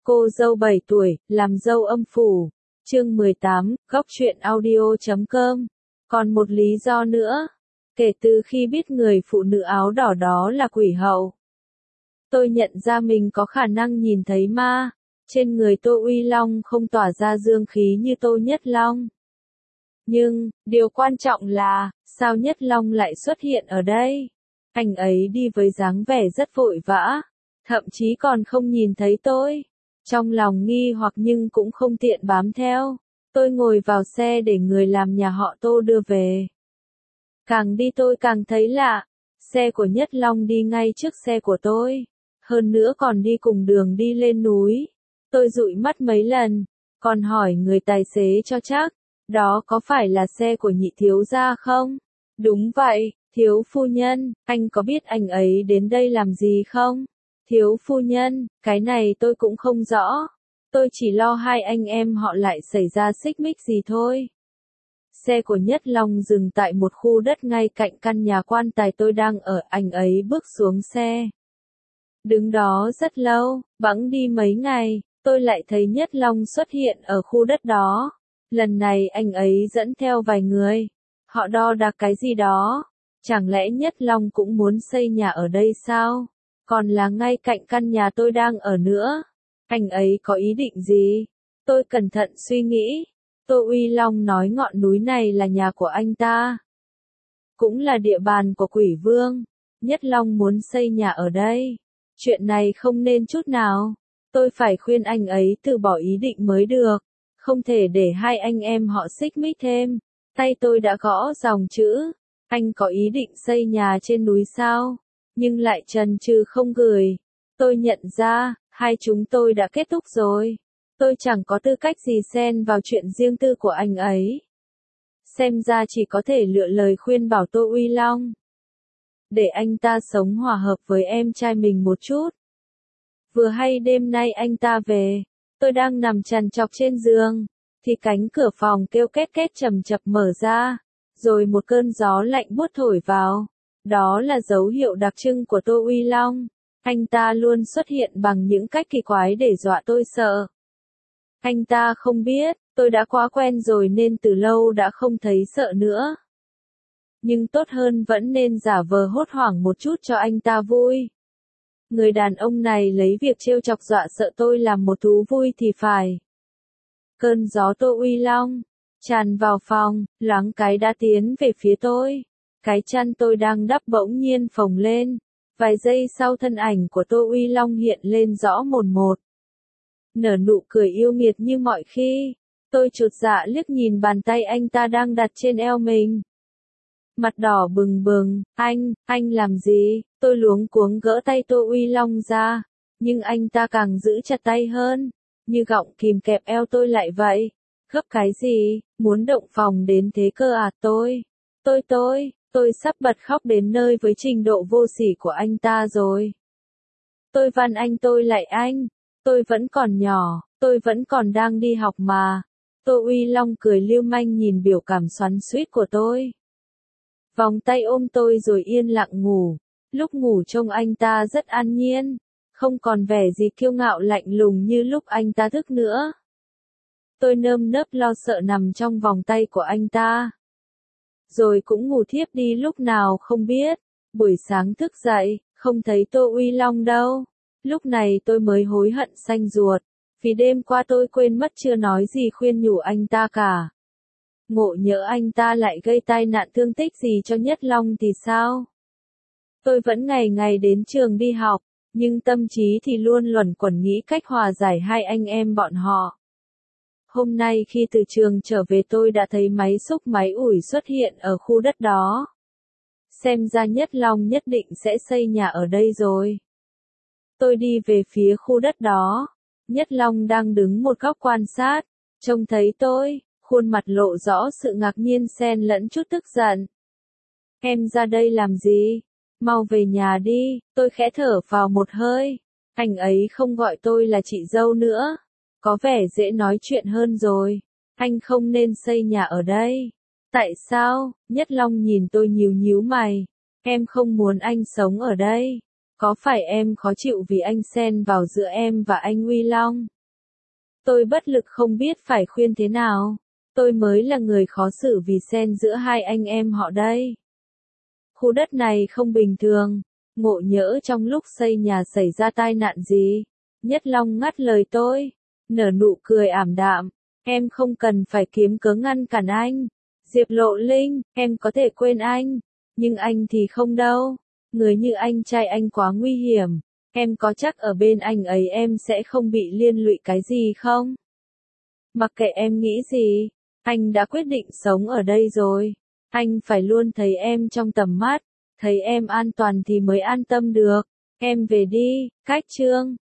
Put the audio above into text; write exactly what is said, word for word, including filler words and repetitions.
Cô dâu bảy tuổi, làm dâu âm phủ. Chương mười tám, góc truyện audio chấm com. Còn một lý do nữa. Kể từ khi biết người phụ nữ áo đỏ đó là quỷ hậu, tôi nhận ra mình có khả năng nhìn thấy ma. Trên người Tô Uy Long không tỏa ra dương khí như Tô Nhất Long. Nhưng, điều quan trọng là, sao Nhất Long lại xuất hiện ở đây? Anh ấy đi với dáng vẻ rất vội vã, thậm chí còn không nhìn thấy tôi. Trong lòng nghi hoặc nhưng cũng không tiện bám theo. Tôi ngồi vào xe để người làm nhà họ Tô đưa về. Càng đi tôi càng thấy lạ. Xe của Nhất Long đi ngay trước xe của tôi. Hơn nữa còn đi cùng đường đi lên núi. Tôi dụi mắt mấy lần, còn hỏi người tài xế cho chắc. Đó có phải là xe của nhị thiếu gia không? Đúng vậy, thiếu phu nhân, anh có biết anh ấy đến đây làm gì không? Thiếu phu nhân, cái này tôi cũng không rõ. Tôi chỉ lo hai anh em họ lại xảy ra xích mích gì thôi. Xe của Nhất Long dừng tại một khu đất ngay cạnh căn nhà quan tài tôi đang ở. Anh ấy bước xuống xe, đứng đó rất lâu. Bẵng đi mấy ngày, tôi lại thấy Nhất Long xuất hiện ở khu đất đó. Lần này anh ấy dẫn theo vài người. Họ đo đạc cái gì đó. Chẳng lẽ Nhất Long cũng muốn xây nhà ở đây sao? Còn là ngay cạnh căn nhà tôi đang ở nữa. Anh ấy có ý định gì? Tôi cẩn thận suy nghĩ. Tô Uy Long nói ngọn núi này là nhà của anh ta. Cũng là địa bàn của Quỷ Vương. Nhất Long muốn xây nhà ở đây. Chuyện này không nên chút nào. Tôi phải khuyên anh ấy từ bỏ ý định mới được. Không thể để hai anh em họ xích mích thêm. Tay tôi đã gõ dòng chữ. Anh có ý định xây nhà trên núi sao? Nhưng lại chần chừ không gửi. Tôi nhận ra, hai chúng tôi đã kết thúc rồi. Tôi chẳng có tư cách gì xen vào chuyện riêng tư của anh ấy. Xem ra chỉ có thể lựa lời khuyên bảo Tô Uy Long. Để anh ta sống hòa hợp với em trai mình một chút. Vừa hay đêm nay anh ta về. Tôi đang nằm trằn trọc trên giường. Thì cánh cửa phòng kêu két két chầm chập mở ra. Rồi một cơn gió lạnh buốt thổi vào. Đó là dấu hiệu đặc trưng của Tô Uy Long. Anh ta luôn xuất hiện bằng những cách kỳ quái để dọa tôi sợ. Anh ta không biết, tôi đã quá quen rồi nên từ lâu đã không thấy sợ nữa. Nhưng tốt hơn vẫn nên giả vờ hốt hoảng một chút cho anh ta vui. Người đàn ông này lấy việc trêu chọc dọa sợ tôi làm một thú vui thì phải. Cơn gió Tô Uy Long tràn vào phòng, loáng cái đã tiến về phía tôi. Cái chăn tôi đang đắp bỗng nhiên phồng lên. Vài giây sau thân ảnh của Tô Uy Long hiện lên rõ mồn một. Nở nụ cười yêu nghiệt như mọi khi. Tôi chột dạ liếc nhìn bàn tay anh ta đang đặt trên eo mình. Mặt đỏ bừng bừng, anh, anh làm gì? Tôi luống cuống gỡ tay Tô Uy Long ra. Nhưng anh ta càng giữ chặt tay hơn. Như gọng kìm kẹp eo tôi lại vậy. Gấp cái gì? Muốn động phòng đến thế cơ à tôi? Tôi tôi, tôi sắp bật khóc đến nơi với trình độ vô sỉ của anh ta rồi. Tôi van anh tôi lại anh. Tôi vẫn còn nhỏ, tôi vẫn còn đang đi học mà. Tô Uy Long cười lưu manh nhìn biểu cảm xoắn xuýt của tôi. Vòng tay ôm tôi rồi yên lặng ngủ. Lúc ngủ trông anh ta rất an nhiên. Không còn vẻ gì kiêu ngạo lạnh lùng như lúc anh ta thức nữa. Tôi nơm nớp lo sợ nằm trong vòng tay của anh ta. Rồi cũng ngủ thiếp đi lúc nào không biết. Buổi sáng thức dậy, không thấy Tô Uy Long đâu. Lúc này tôi mới hối hận xanh ruột. Vì đêm qua tôi quên mất chưa nói gì khuyên nhủ anh ta cả. Ngộ nhỡ anh ta lại gây tai nạn thương tích gì cho Nhất Long thì sao? Tôi vẫn ngày ngày đến trường đi học. Nhưng tâm trí thì luôn luẩn quẩn nghĩ cách hòa giải hai anh em bọn họ. Hôm nay khi từ trường trở về tôi đã thấy máy xúc máy ủi xuất hiện ở khu đất đó. Xem ra Nhất Long nhất định sẽ xây nhà ở đây rồi. Tôi đi về phía khu đất đó. Nhất Long đang đứng một góc quan sát. Trông thấy tôi, khuôn mặt lộ rõ sự ngạc nhiên xen lẫn chút tức giận. Em ra đây làm gì? Mau về nhà đi, tôi khẽ thở vào một hơi. Anh ấy không gọi tôi là chị dâu nữa. Có vẻ dễ nói chuyện hơn rồi. Anh không nên xây nhà ở đây. Tại sao? Nhất Long nhìn tôi nhíu nhíu mày. Em không muốn anh sống ở đây. Có phải em khó chịu vì anh xen vào giữa em và anh Uy Long? Tôi bất lực không biết phải khuyên thế nào. Tôi mới là người khó xử vì xen giữa hai anh em họ đây. Khu đất này không bình thường. Ngộ nhỡ trong lúc xây nhà xảy ra tai nạn gì. Nhất Long ngắt lời tôi. Nở nụ cười ảm đạm. Em không cần phải kiếm cớ ngăn cản anh. Diệp Lộ Linh, em có thể quên anh. Nhưng anh thì không đâu. Người như anh trai anh quá nguy hiểm. Em có chắc ở bên anh ấy em sẽ không bị liên lụy cái gì không? Mặc kệ em nghĩ gì, anh đã quyết định sống ở đây rồi. Anh phải luôn thấy em trong tầm mắt, thấy em an toàn thì mới an tâm được. Em về đi, Cách Trương.